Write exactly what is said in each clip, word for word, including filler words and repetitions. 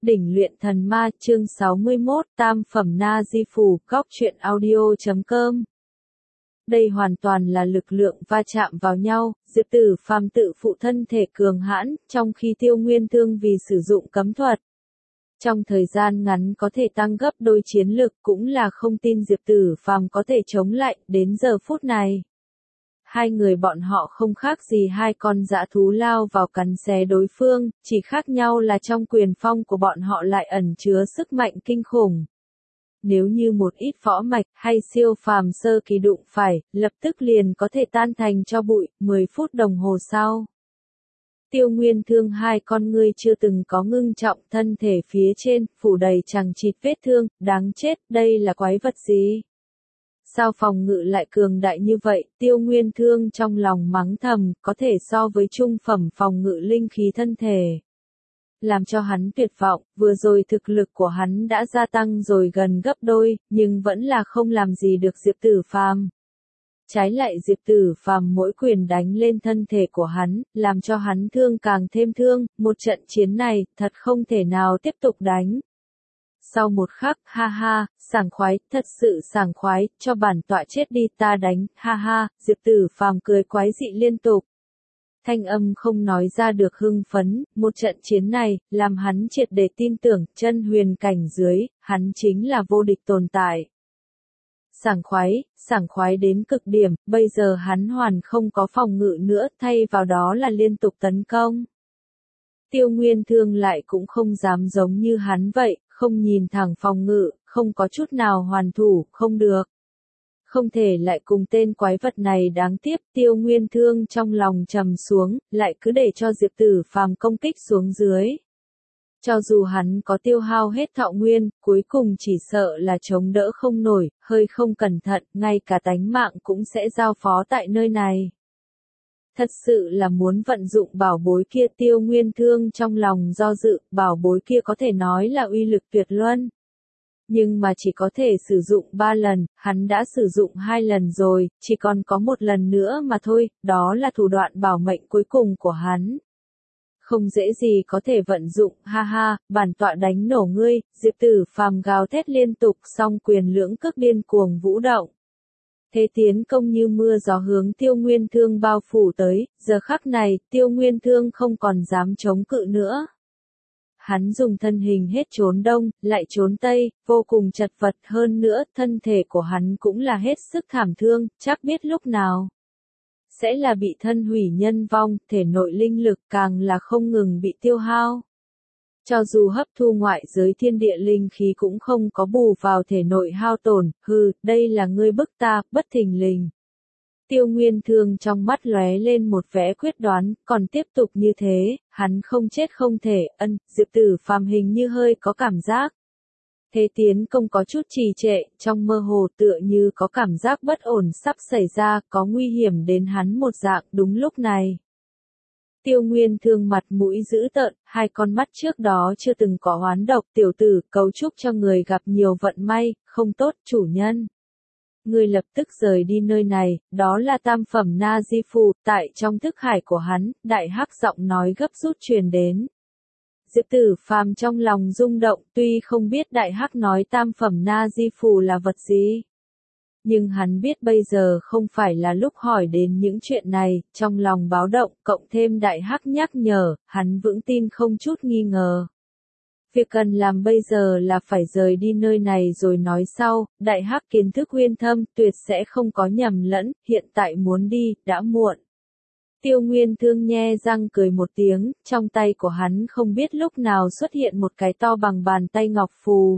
Đỉnh luyện thần ma chương sáu mươi mốt Tam phẩm na di phù góc truyện audio.com. Đây hoàn toàn là lực lượng va chạm vào nhau, Diệp Tử Phàm tự phụ thân thể cường hãn, trong khi Tiêu Nguyên Thương vì sử dụng cấm thuật. Trong thời gian ngắn có thể tăng gấp đôi chiến lực cũng là không tin Diệp Tử Phàm có thể chống lại, đến giờ phút này. Hai người bọn họ không khác gì hai con dã thú lao vào cắn xé đối phương, chỉ khác nhau là trong quyền phong của bọn họ lại ẩn chứa sức mạnh kinh khủng. Nếu như một ít võ mạch hay siêu phàm sơ kỳ đụng phải, lập tức liền có thể tan thành cho bụi, mười phút đồng hồ sau. Tiêu Nguyên Thương hai con ngươi chưa từng có ngưng trọng, thân thể phía trên, phủ đầy chằng chịt vết thương, đáng chết, đây là quái vật gì? Sao phòng ngự lại cường đại như vậy? Tiêu Nguyên Thương trong lòng mắng thầm, có thể so với trung phẩm phòng ngự linh khí thân thể. Làm cho hắn tuyệt vọng, vừa rồi thực lực của hắn đã gia tăng rồi gần gấp đôi, nhưng vẫn là không làm gì được Diệp Tử Phàm. Trái lại Diệp Tử Phàm mỗi quyền đánh lên thân thể của hắn, làm cho hắn thương càng thêm thương, một trận chiến này, thật không thể nào tiếp tục đánh. Sau một khắc, ha ha, sảng khoái, thật sự sảng khoái, cho bản tọa chết đi ta đánh, ha ha, Diệp Tử Phàm cười quái dị liên tục. Thanh âm không nói ra được hưng phấn, một trận chiến này, làm hắn triệt để tin tưởng, chân huyền cảnh dưới, hắn chính là vô địch tồn tại. Sảng khoái, sảng khoái đến cực điểm, bây giờ hắn hoàn không có phòng ngự nữa, thay vào đó là liên tục tấn công. Tiêu Nguyên Thương lại cũng không dám giống như hắn vậy, không nhìn thẳng phòng ngự, không có chút nào hoàn thủ, không được. Không thể lại cùng tên quái vật này đáng tiếc, Tiêu Nguyên Thương trong lòng trầm xuống, lại cứ để cho Diệp Tử Phàm công kích xuống dưới. Cho dù hắn có tiêu hao hết thọ nguyên, cuối cùng chỉ sợ là chống đỡ không nổi, hơi không cẩn thận, ngay cả tánh mạng cũng sẽ giao phó tại nơi này. Thật sự là muốn vận dụng bảo bối kia. Tiêu Nguyên Thương trong lòng do dự, bảo bối kia có thể nói là uy lực tuyệt luân. Nhưng mà chỉ có thể sử dụng ba lần, hắn đã sử dụng hai lần rồi, chỉ còn có một lần nữa mà thôi, đó là thủ đoạn bảo mệnh cuối cùng của hắn. Không dễ gì có thể vận dụng, ha ha, bản tọa đánh nổ ngươi, Diệp Tử Phàm gào thét liên tục, song quyền lưỡng cước điên cuồng vũ động. Thế tiến công như mưa gió hướng Tiêu Nguyên Thương bao phủ tới, giờ khắc này, Tiêu Nguyên Thương không còn dám chống cự nữa. Hắn dùng thân hình hết trốn đông, lại trốn tây, vô cùng chật vật, hơn nữa, thân thể của hắn cũng là hết sức thảm thương, chắc biết lúc nào sẽ là bị thân hủy nhân vong, thể nội linh lực càng là không ngừng bị tiêu hao. Cho dù hấp thu ngoại giới thiên địa linh khí cũng không có bù vào thể nội hao tổn, hừ, đây là ngươi bức ta, bất thình lình. Tiêu Nguyên Thương trong mắt lóe lên một vẻ quyết đoán, còn tiếp tục như thế, hắn không chết không thể, ân, Diệp Tử Phàm hình như hơi có cảm giác. Thế tiến công có chút trì trệ, trong mơ hồ tựa như có cảm giác bất ổn sắp xảy ra, có nguy hiểm đến hắn một dạng, đúng lúc này. Tiêu Nguyên Thương mặt mũi dữ tợn, hai con mắt trước đó chưa từng có oán độc, tiểu tử, cầu chúc cho người gặp nhiều vận may, không tốt, chủ nhân. Người lập tức rời đi nơi này, đó là tam phẩm na di phù, tại trong thức hải của hắn, đại hắc giọng nói gấp rút truyền đến. Diệp Tử Phàm trong lòng rung động, tuy không biết đại hắc nói tam phẩm na di phù là vật gì. Nhưng hắn biết bây giờ không phải là lúc hỏi đến những chuyện này, trong lòng báo động, cộng thêm đại hắc nhắc nhở, hắn vững tin không chút nghi ngờ. Việc cần làm bây giờ là phải rời đi nơi này rồi nói sau, đại hắc kiến thức uyên thâm, tuyệt sẽ không có nhầm lẫn, hiện tại muốn đi, đã muộn. Tiêu Nguyên Thương nhe răng cười một tiếng, trong tay của hắn không biết lúc nào xuất hiện một cái to bằng bàn tay ngọc phù.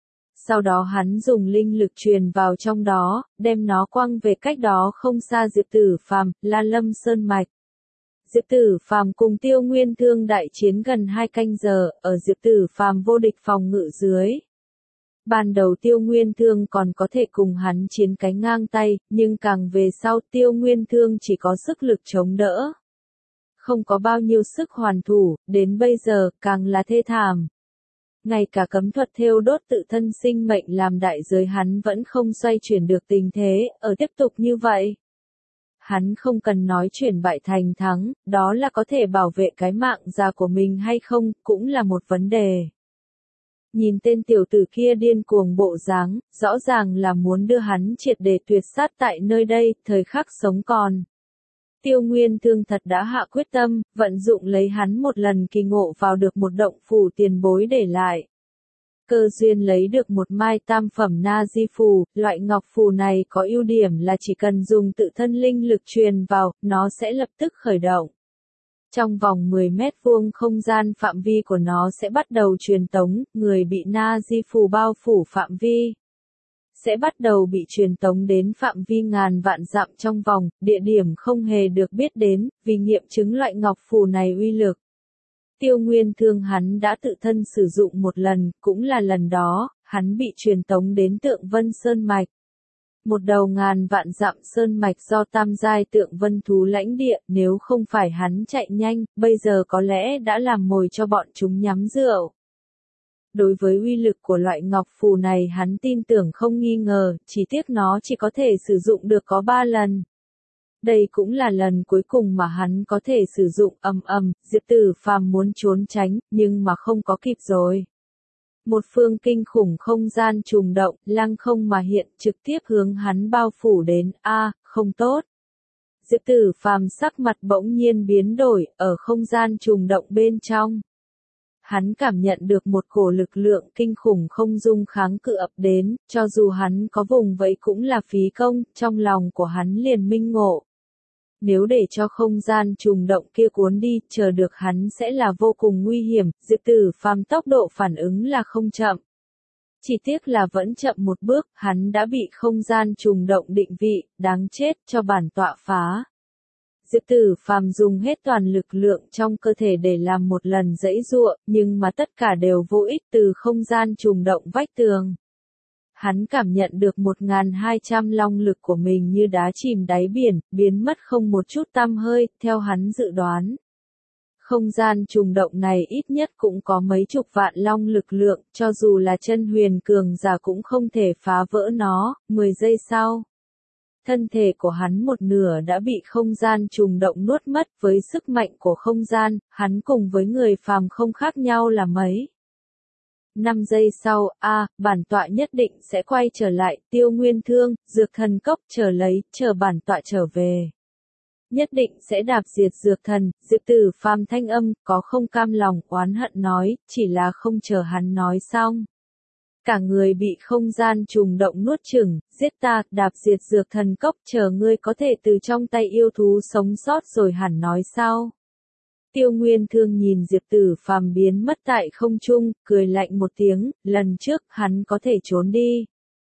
Sau đó hắn dùng linh lực truyền vào trong đó, đem nó quăng về cách đó không xa Diệp Tử Phàm, La Lâm Sơn Mạch. Diệp Tử Phàm cùng Tiêu Nguyên Thương đại chiến gần hai canh giờ, ở Diệp Tử Phàm vô địch phòng ngự dưới. Ban đầu Tiêu Nguyên Thương còn có thể cùng hắn chiến cái ngang tay, nhưng càng về sau Tiêu Nguyên Thương chỉ có sức lực chống đỡ. Không có bao nhiêu sức hoàn thủ, đến bây giờ càng là thê thảm. Ngay cả cấm thuật thêu đốt tự thân sinh mệnh làm đại giới hắn vẫn không xoay chuyển được tình thế, ở tiếp tục như vậy. Hắn không cần nói chuyển bại thành thắng, đó là có thể bảo vệ cái mạng già của mình hay không, cũng là một vấn đề. Nhìn tên tiểu tử kia điên cuồng bộ dáng, rõ ràng là muốn đưa hắn triệt để tuyệt sát tại nơi đây, thời khắc sống còn. Tiêu Nguyên Thương thật đã hạ quyết tâm, vận dụng lấy hắn một lần kỳ ngộ vào được một động phủ tiền bối để lại. Cơ duyên lấy được một mai tam phẩm na di phù, loại ngọc phù này có ưu điểm là chỉ cần dùng tự thân linh lực truyền vào, nó sẽ lập tức khởi động. Trong vòng mười mét vuông không gian phạm vi của nó sẽ bắt đầu truyền tống, người bị na di phù bao phủ phạm vi sẽ bắt đầu bị truyền tống đến phạm vi ngàn vạn dặm trong vòng, địa điểm không hề được biết đến, vì nghiệm chứng loại ngọc phù này uy lực. Tiêu Nguyên Thương hắn đã tự thân sử dụng một lần, cũng là lần đó, hắn bị truyền tống đến Tượng Vân Sơn Mạch. Một đầu ngàn vạn dặm sơn mạch do tam giai Tượng Vân thú lãnh địa, nếu không phải hắn chạy nhanh, bây giờ có lẽ đã làm mồi cho bọn chúng nhắm rượu. Đối với uy lực của loại ngọc phù này hắn tin tưởng không nghi ngờ, chỉ tiếc nó chỉ có thể sử dụng được có ba lần. Đây cũng là lần cuối cùng mà hắn có thể sử dụng. Ầm ầm, Diệp Tử Phàm muốn trốn tránh, nhưng mà không có kịp rồi. Một phương kinh khủng không gian trùng động, lăng không mà hiện, trực tiếp hướng hắn bao phủ đến. A, à, không tốt. Diệp Tử Phàm sắc mặt bỗng nhiên biến đổi, ở không gian trùng động bên trong. Hắn cảm nhận được một cổ lực lượng kinh khủng không dung kháng cự ập đến, cho dù hắn có vùng vẫy cũng là phí công, trong lòng của hắn liền minh ngộ. Nếu để cho không gian trùng động kia cuốn đi, chờ được hắn sẽ là vô cùng nguy hiểm. Diệp Tử Phàm tốc độ phản ứng là không chậm. Chỉ tiếc là vẫn chậm một bước, hắn đã bị không gian trùng động định vị, đáng chết cho bản tọa phá. Diệp Tử Phàm dùng hết toàn lực lượng trong cơ thể để làm một lần giãy giụa, nhưng mà tất cả đều vô ích từ không gian trùng động vách tường. Hắn cảm nhận được một nghìn hai trăm long lực của mình như đá chìm đáy biển, biến mất không một chút tăm hơi, theo hắn dự đoán. Không gian trùng động này ít nhất cũng có mấy chục vạn long lực lượng, cho dù là chân huyền cường giả cũng không thể phá vỡ nó. Mười giây sau, thân thể của hắn một nửa đã bị không gian trùng động nuốt mất. Với sức mạnh của không gian, hắn cùng với người phàm không khác nhau là mấy. Năm giây sau, a, à, bản tọa nhất định sẽ quay trở lại. Tiêu Nguyên Thương, dược thần cốc, chờ lấy, chờ bản tọa trở về. Nhất định sẽ đạp diệt dược thần. Diệp Tử Phàm thanh âm có không cam lòng, oán hận nói, chỉ là không chờ hắn nói xong. Cả người bị không gian trùng động nuốt chửng, giết ta, đạp diệt dược thần cốc, chờ ngươi có thể từ trong tay yêu thú sống sót rồi hẳn nói sau. Tiêu Nguyên Thương nhìn Diệp Tử Phàm biến mất tại không trung, cười lạnh một tiếng, lần trước hắn có thể trốn đi.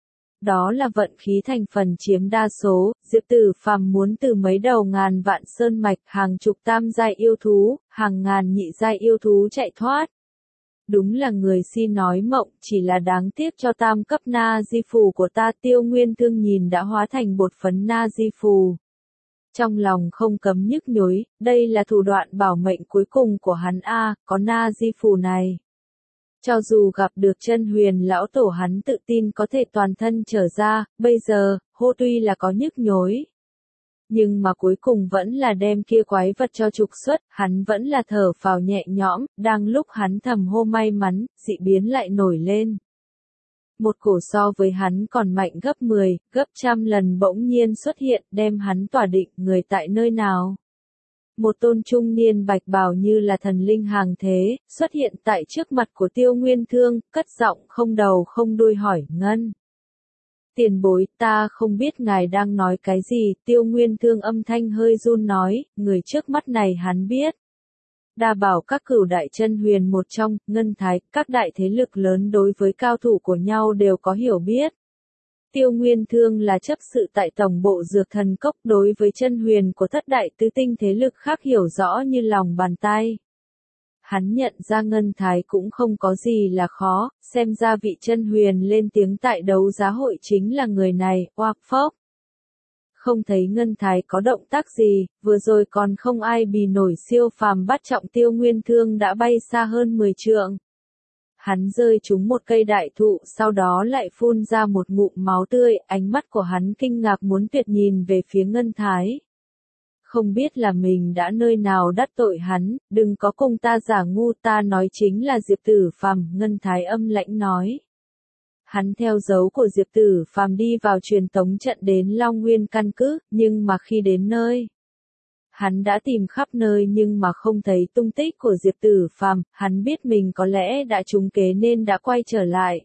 Đó là vận khí thành phần chiếm đa số, Diệp Tử Phàm muốn từ mấy đầu ngàn vạn sơn mạch, hàng chục tam giai yêu thú, hàng ngàn nhị giai yêu thú chạy thoát. Đúng là người si nói mộng, chỉ là đáng tiếc cho tam cấp na di phù của ta. Tiêu Nguyên Thương nhìn đã hóa thành bột phấn na di phù. Trong lòng không cấm nhức nhối, đây là thủ đoạn bảo mệnh cuối cùng của hắn a, có na di phù này. Cho dù gặp được chân huyền lão tổ hắn tự tin có thể toàn thân trở ra, bây giờ, hô tuy là có nhức nhối. Nhưng mà cuối cùng vẫn là đem kia quái vật cho trục xuất, hắn vẫn là thở phào nhẹ nhõm, đang lúc hắn thầm hô may mắn, dị biến lại nổi lên. Một cổ so với hắn còn mạnh gấp mười, gấp trăm lần bỗng nhiên xuất hiện, đem hắn tỏa định, người tại nơi nào. Một tôn trung niên bạch bào như là thần linh hàng thế, xuất hiện tại trước mặt của Tiêu Nguyên Thương, cất giọng không đầu không đuôi hỏi, Ngân. Tiền bối, ta không biết ngài đang nói cái gì. Tiêu Nguyên Thương âm thanh hơi run nói, người trước mắt này hắn biết. Đa bảo các cửu đại chân huyền một trong, Ngân Thái, các đại thế lực lớn đối với cao thủ của nhau đều có hiểu biết. Tiêu Nguyên Thương là chấp sự tại tổng bộ dược thần cốc, đối với chân huyền của thất đại tứ tinh thế lực khác hiểu rõ như lòng bàn tay. Hắn nhận ra Ngân Thái cũng không có gì là khó, xem ra vị chân huyền lên tiếng tại đấu giá hội chính là người này. Oạc phốc. Không thấy Ngân Thái có động tác gì, vừa rồi còn không ai bì nổi siêu phàm bắt trọng. Tiêu Nguyên Thương đã bay xa hơn mười trượng. Hắn rơi trúng một cây đại thụ, sau đó lại phun ra một ngụm máu tươi, ánh mắt của hắn kinh ngạc muốn tuyệt nhìn về phía Ngân Thái. không biết là mình đã nơi nào đắc tội hắn, đừng có cùng ta giả ngu, ta nói chính là Diệp Tử Phàm, Ngân Thái âm lãnh nói. Hắn theo dấu của Diệp Tử Phàm đi vào truyền tống trận đến Long Nguyên căn cứ, nhưng mà khi đến nơi, hắn đã tìm khắp nơi nhưng mà không thấy tung tích của Diệp Tử Phàm, hắn biết mình có lẽ đã trúng kế nên đã quay trở lại.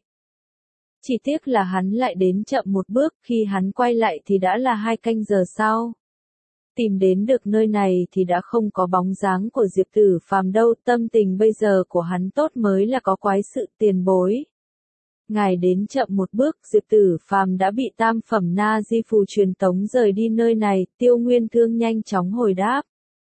Chỉ tiếc là hắn lại đến chậm một bước, khi hắn quay lại thì đã là hai canh giờ sau. Tìm đến được nơi này thì đã không có bóng dáng của Diệp Tử Phàm đâu, tâm tình bây giờ của hắn tốt mới là có quái sự, tiền bối. Ngài đến chậm một bước, Diệp Tử Phàm đã bị tam phẩm na di phù truyền tống rời đi nơi này, Tiêu Nguyên Thương nhanh chóng hồi đáp.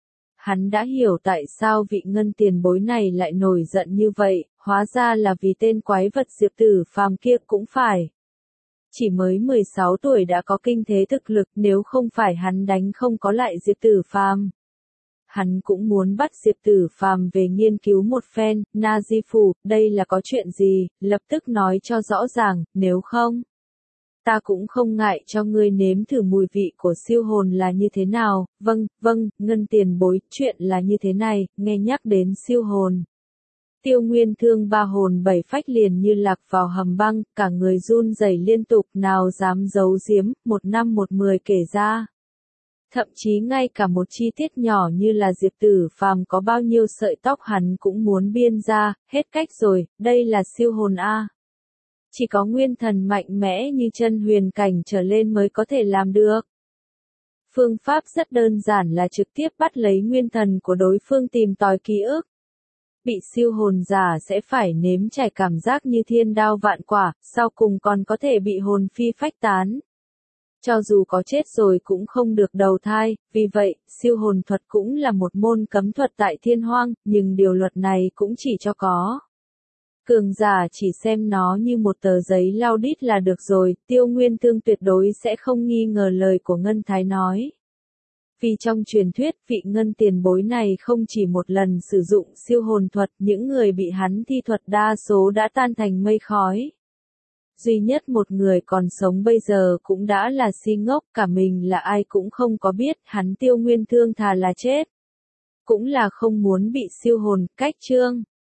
Hắn đã hiểu tại sao vị Ngân tiền bối này lại nổi giận như vậy, hóa ra là vì tên quái vật Diệp Tử Phàm kia cũng phải. Chỉ mới mười sáu tuổi đã có kinh thế thực lực, nếu không phải hắn đánh không có lại Diệp Tử Phàm, hắn cũng muốn bắt Diệp Tử Phàm về nghiên cứu một phen. Na Di Phủ, đây là có chuyện gì, lập tức nói cho rõ ràng, nếu không, ta cũng không ngại cho ngươi nếm thử mùi vị của siêu hồn là như thế nào. Vâng, vâng, Ngân tiền bối, chuyện là như thế này, nghe nhắc đến siêu hồn. Tiêu Nguyên Thương ba hồn bảy phách liền như lạc vào hầm băng, cả người run rẩy liên tục, nào dám giấu giếm, một năm một mười kể ra. Thậm chí ngay cả một chi tiết nhỏ như là Diệp Tử Phàm có bao nhiêu sợi tóc hắn cũng muốn biên ra, hết cách rồi, đây là siêu hồn A. Chỉ có nguyên thần mạnh mẽ như chân huyền cảnh trở lên mới có thể làm được. Phương pháp rất đơn giản là trực tiếp bắt lấy nguyên thần của đối phương tìm tòi ký ức. Bị siêu hồn giả sẽ phải nếm trải cảm giác như thiên đao vạn quả, sau cùng còn có thể bị hồn phi phách tán. Cho dù có chết rồi cũng không được đầu thai, vì vậy, siêu hồn thuật cũng là một môn cấm thuật tại thiên hoang, nhưng điều luật này cũng chỉ cho có. Cường giả chỉ xem nó như một tờ giấy lau đít là được rồi, Tiêu Nguyên Thương tuyệt đối sẽ không nghi ngờ lời của Ngân Thái nói. Vì trong truyền thuyết, vị Ngân tiền bối này không chỉ một lần sử dụng siêu hồn thuật, những người bị hắn thi thuật đa số đã tan thành mây khói. Duy nhất một người còn sống bây giờ cũng đã là si ngốc, cả mình là ai cũng không có biết, hắn Tiêu Nguyên Thương thà là chết. Cũng là không muốn bị siêu hồn, cách chương.